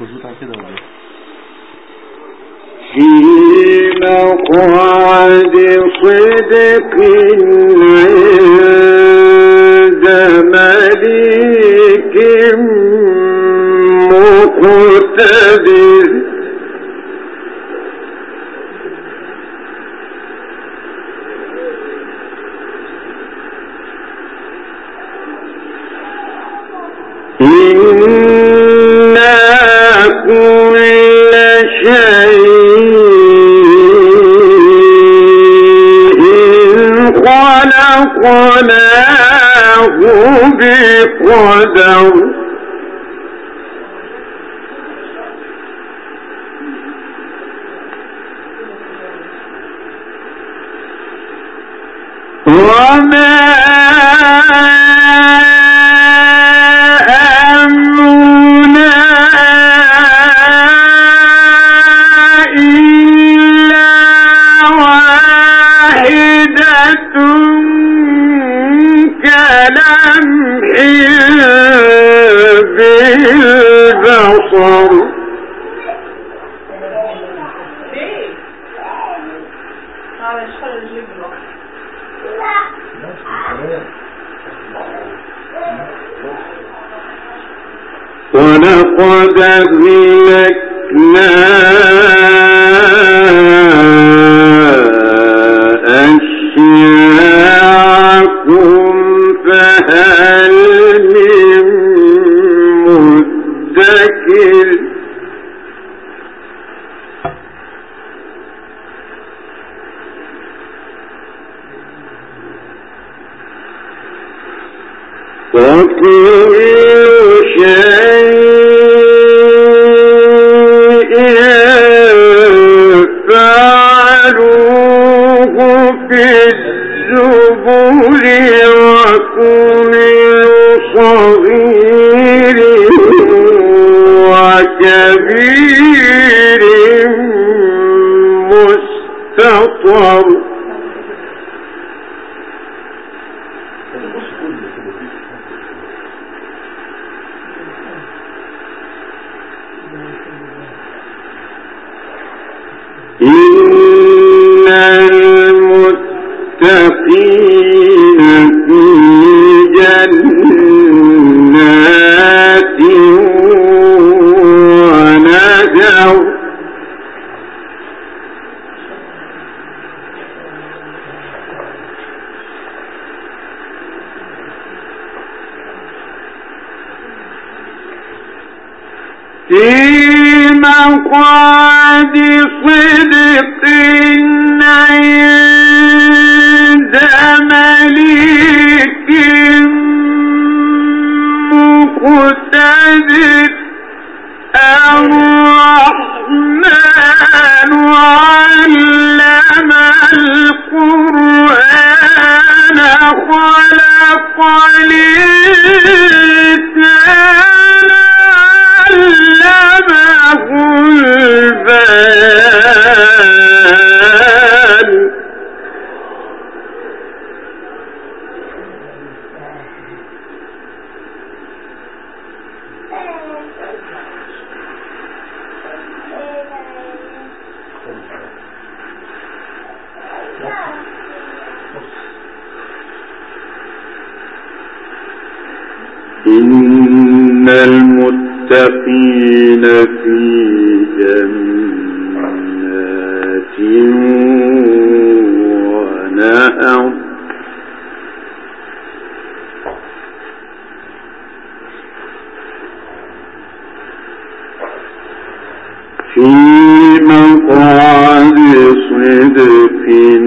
في مقعد صدق عند مليك مقتدر إنا كل شيء خلقناه بقدر وما أمرنا إلا واحدة كلمح بالبصر ولقد أهلكنا أشياعكم فهل من مدكر وكل شيء فعلوه في الزبر وكل صغير وكبير مستطر إن المتقين في جنات ونهر في مقعد صدق عند مليك مقتدر الرحمن علم القرآن خلق الإنسان علمه البيان إن المتقين في جنات ونهر في مقعد صدق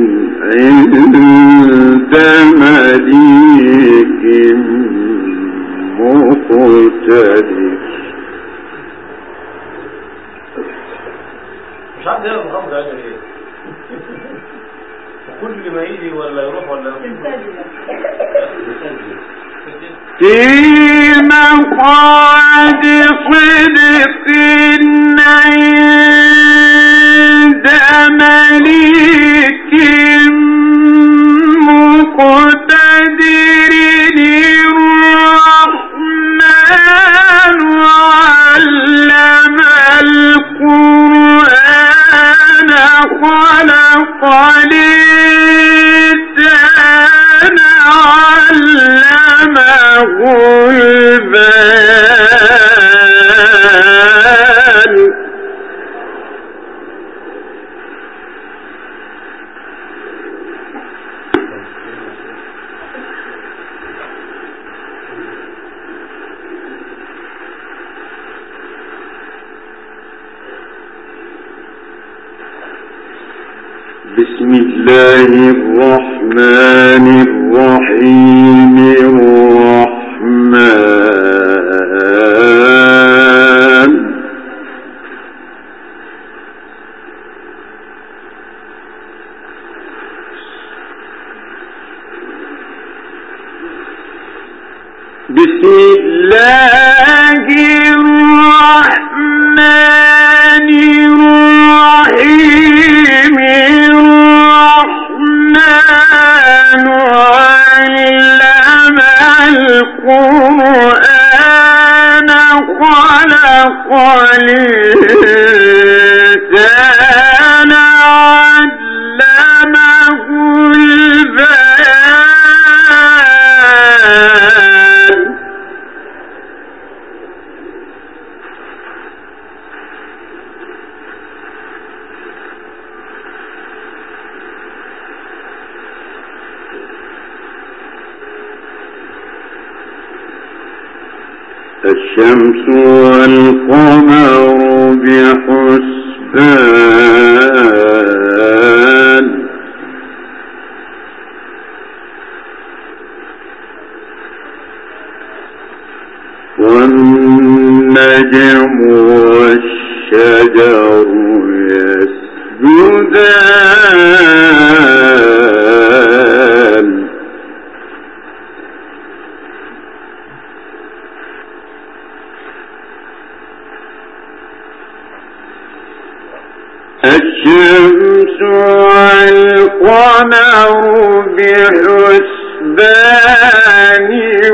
عند مليك مقتدر. مش عارف ده الغمر يعني ايه؟ كل ما يجي ولا يروح ولا في مقعد صدق عند مليك مقتدر الرحمن علم بسم الله الرحمن الرحيم الرحمن بسم الله الرحمن الرحيم الرحمن علم القرآن خلق الإنسان علمه البيان الشمس والقمر بحسبان والنجم والشجر يسجدان الشمس والقمر بحسبان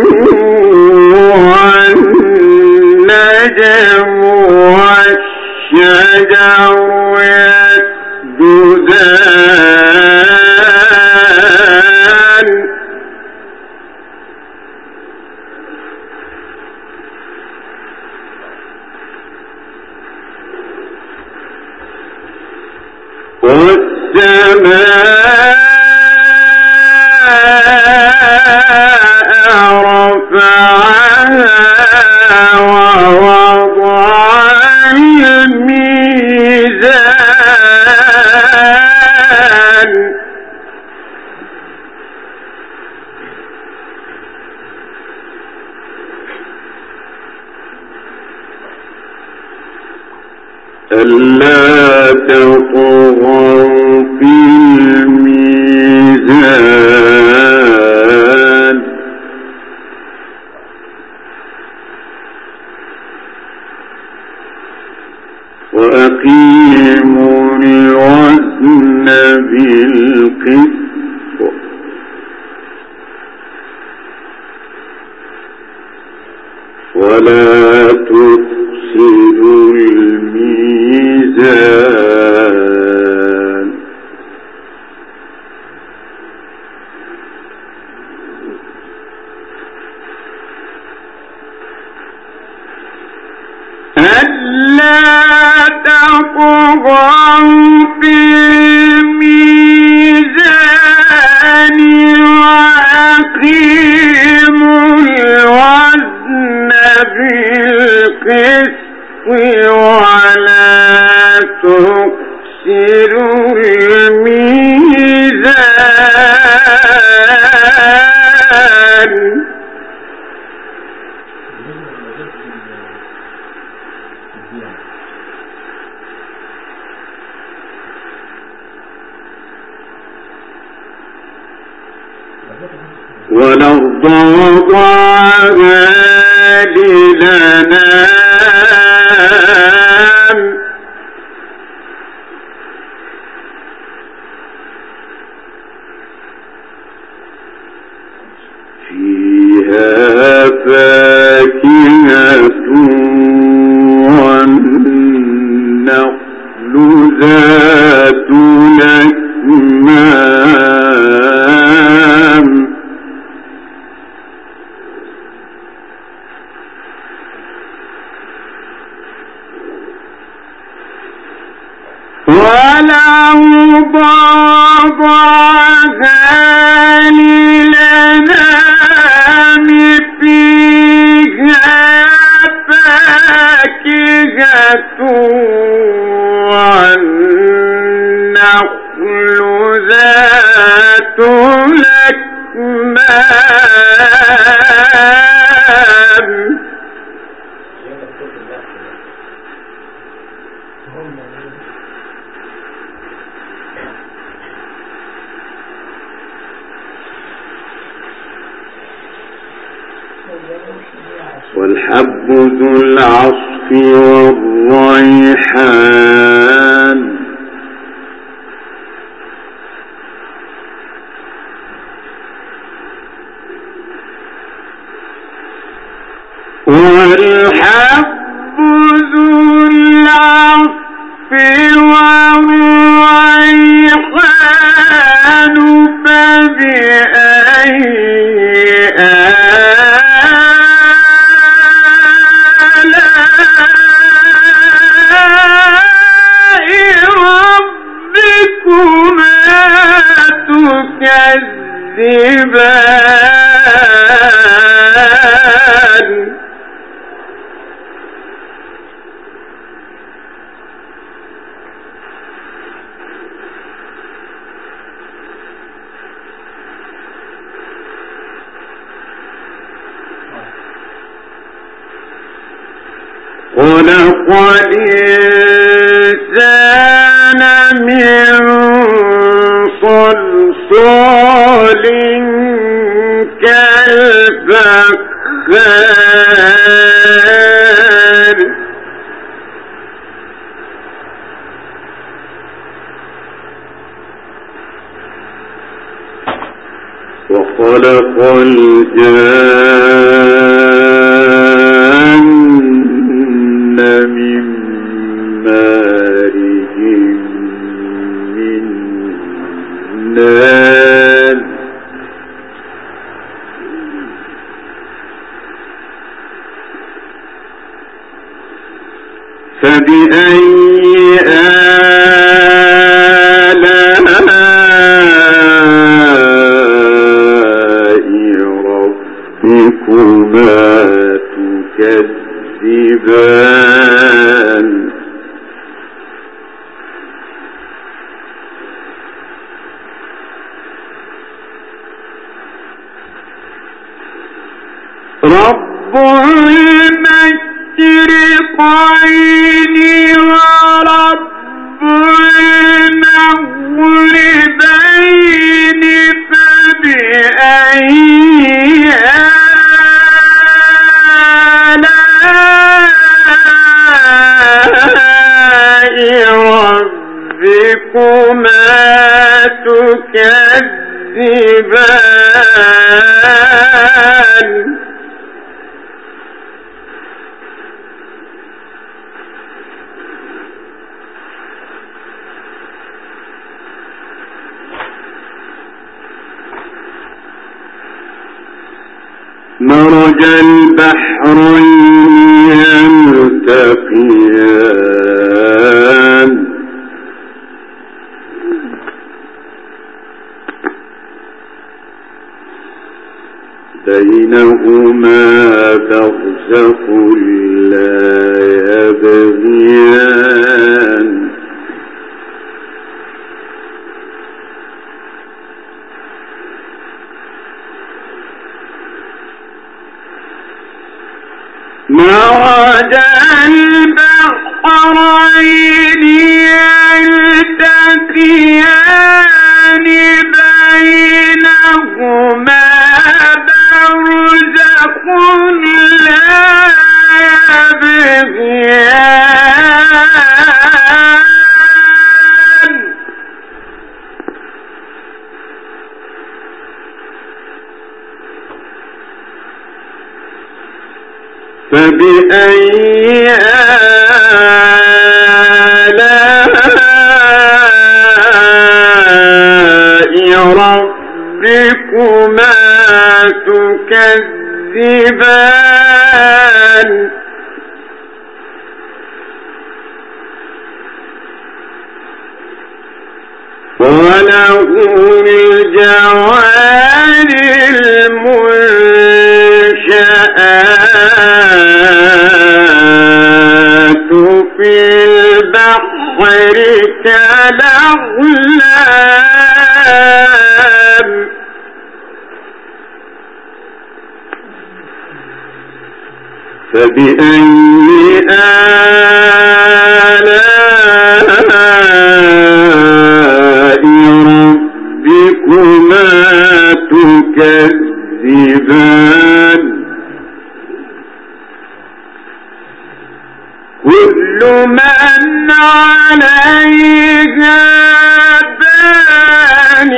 والنجم والشجر يسجدان والسماء رفعها ووضع الميزان ألا تطغوا في الميزان وأقيموا الوزن بالقسط ولا تفسدوا الميزان ألا تطغوا في الميزان وأقيموا الوزن بالقسط ولا تخسروا الميزان والأرض وضعها للأنام فيها فاكهة والنخل ذات الأكمام والأرض وضعها للأنام فيها فاكهة والنخل والحب ذو العصف والريحان والحب ذو العصف والريحان فبأي تكذبان خلق الإنسان من صلصال كالفخار وخلق الجان من مارج من نار فبأي آلاء ربكما تكذبان رب المشرقين ورب المغربين فبأي ربكما تكذبان مرج البحرين يلتقيان بينهما برزخ لا يبغيان مرج البحرين يلتقيان بينهما برزخ لا يبغيان فبأي آلاء ربكما تكذبان وله الجوار المنشآت في البحر كالأعلام فبأي آلاء ربكما تكذبان كل من عليها فان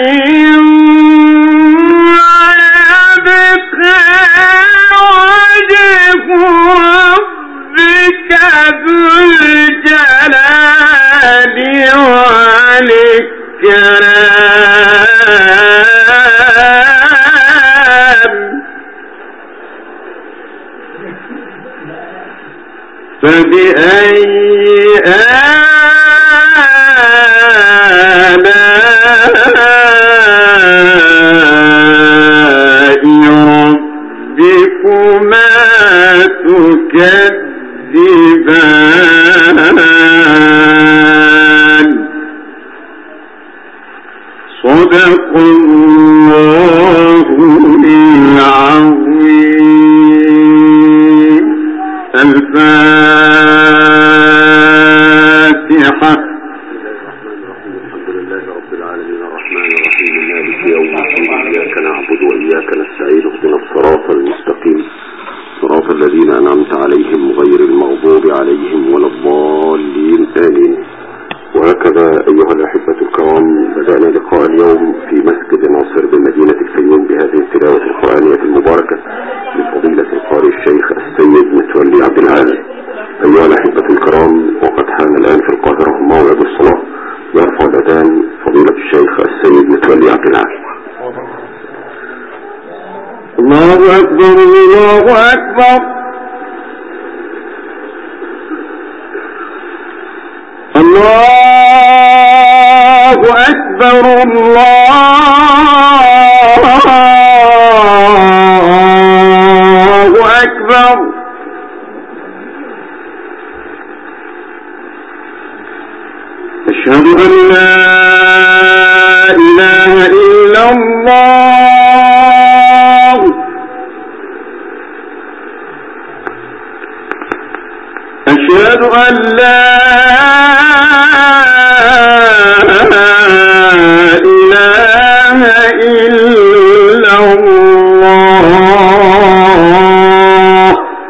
ويبقى وجه ربك ذو الجلال والإكرام فبأي آلاء ربكما تكذبان صدق الله العظيم. الفاتحة. الحمد لله رب العالمين الرحمن الرحيم مالك يوم الدين إياك نعبد وإياك نستعين اهدنا الصراط المستقيم صراط الذين أنعمت عليهم غير المغضوب عليهم ولا الضالين آمين. وهكذا أيها الأحبة الكرام بدأنا لقاء اليوم في مسجد ناصر بمدينة الفيوم بهذه التلاوة القرآنية المباركة لفضيلة القارئ الشيخ السيد متولي عبد العال. أيها الأحبة الكرام وقد حان الآن في القاهرة موعد الصلاة، يرفع الأذان فضيلة الشيخ السيد متولي عبد العال. الله أكبر الله أكبر الله أكبر الله أكبر. أشهد أن لا إله إلا الله أشهد أن لا إله إلا الله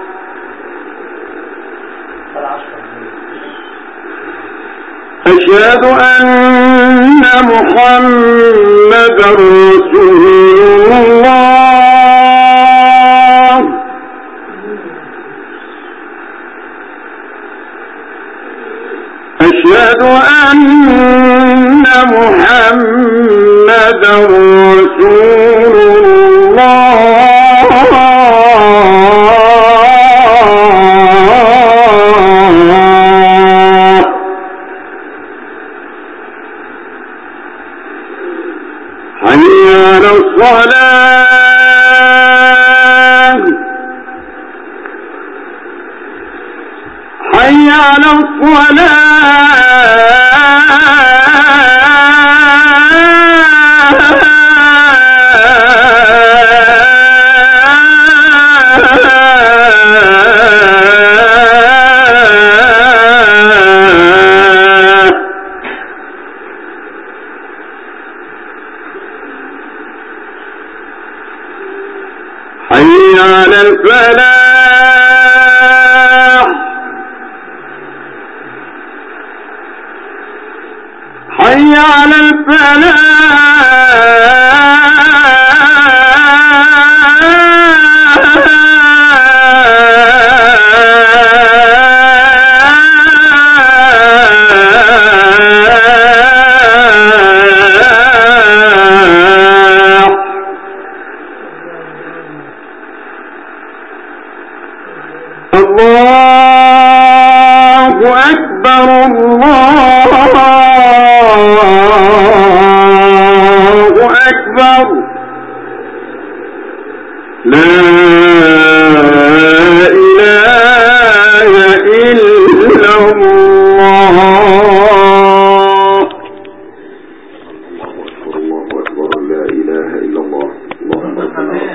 أشهد أن محمدا رسول الله أشهد أن محمدا رسول الله حي على الصلاة حي على حي على الفلاح حي على الله أكبر الله